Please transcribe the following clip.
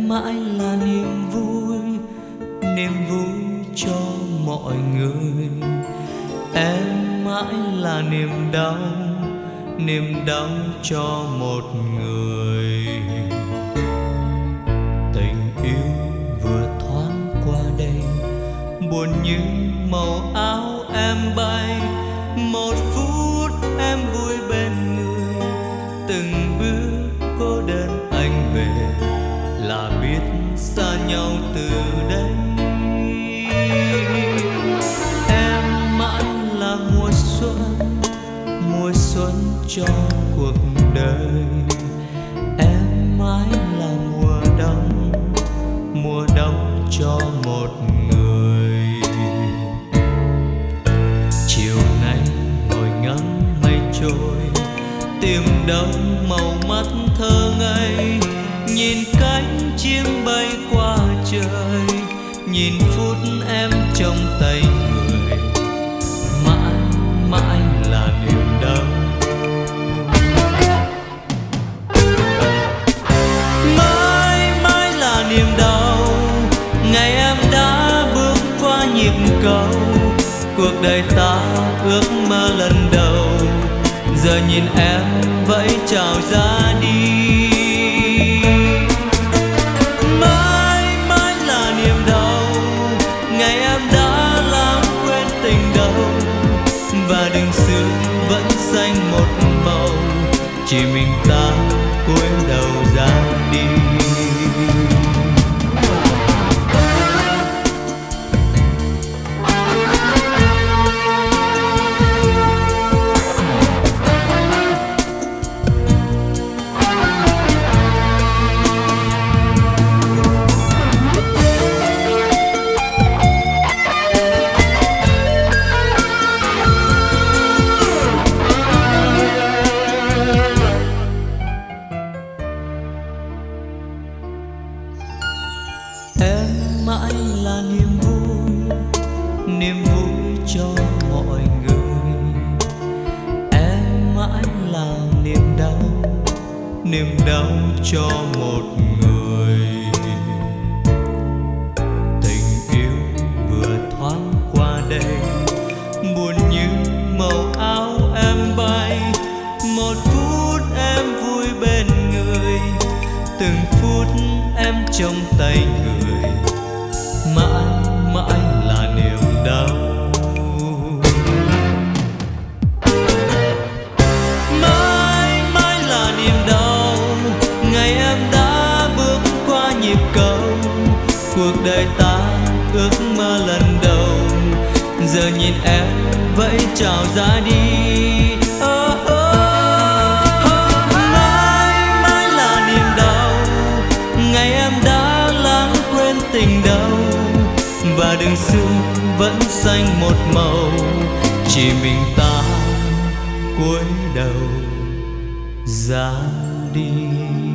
mãi là niềm vui cho mọi người. Em mãi là niềm đau cho một người. Tình yêu vừa thoáng qua đây, buồn như màu áo em bay. Một phút em vui bên người, từng bước cô đơn anh về là biết xa nhau từ đây. Em mãi là mùa xuân cho cuộc đời. Em mãi là mùa đông cho một người. Chiều nay ngồi ngắm mây trôi, tìm đâu màu mắt thơ ngây. Nhìn cánh chim bay qua trời, nhìn phút em trong tay người. Mãi mãi là niềm đau, mãi mãi là niềm đau. Ngày em đã bước qua nhịp cầu, cuộc đời ta ước mơ lần đầu. Giờ nhìn em vẫy chào ra đi. Mãi mãi là niềm đau, ngày em đã lãng quên tình đầu. Và đường xưa vẫn xanh một màu, chỉ mình ta cúi đầu ra đi. Mãi là niềm vui cho mọi người. Em mãi là niềm đau cho một người. Tình yêu vừa thoáng qua đây, buồn như màu áo em bay. Một phút em vui bên người, từng phút em trong tay người. Mãi mãi là niềm đau, mãi mãi là niềm đau. Ngày em đã bước qua nhịp cầu, cuộc đời ta ước mơ lần đầu. Giờ nhìn em vẫy chào ra đi. Mãi mãi là niềm đau, ngày em đã lãng quên tình đầu. Và đường xưa vẫn xanh một màu, chỉ mình ta cúi đầu ra đi.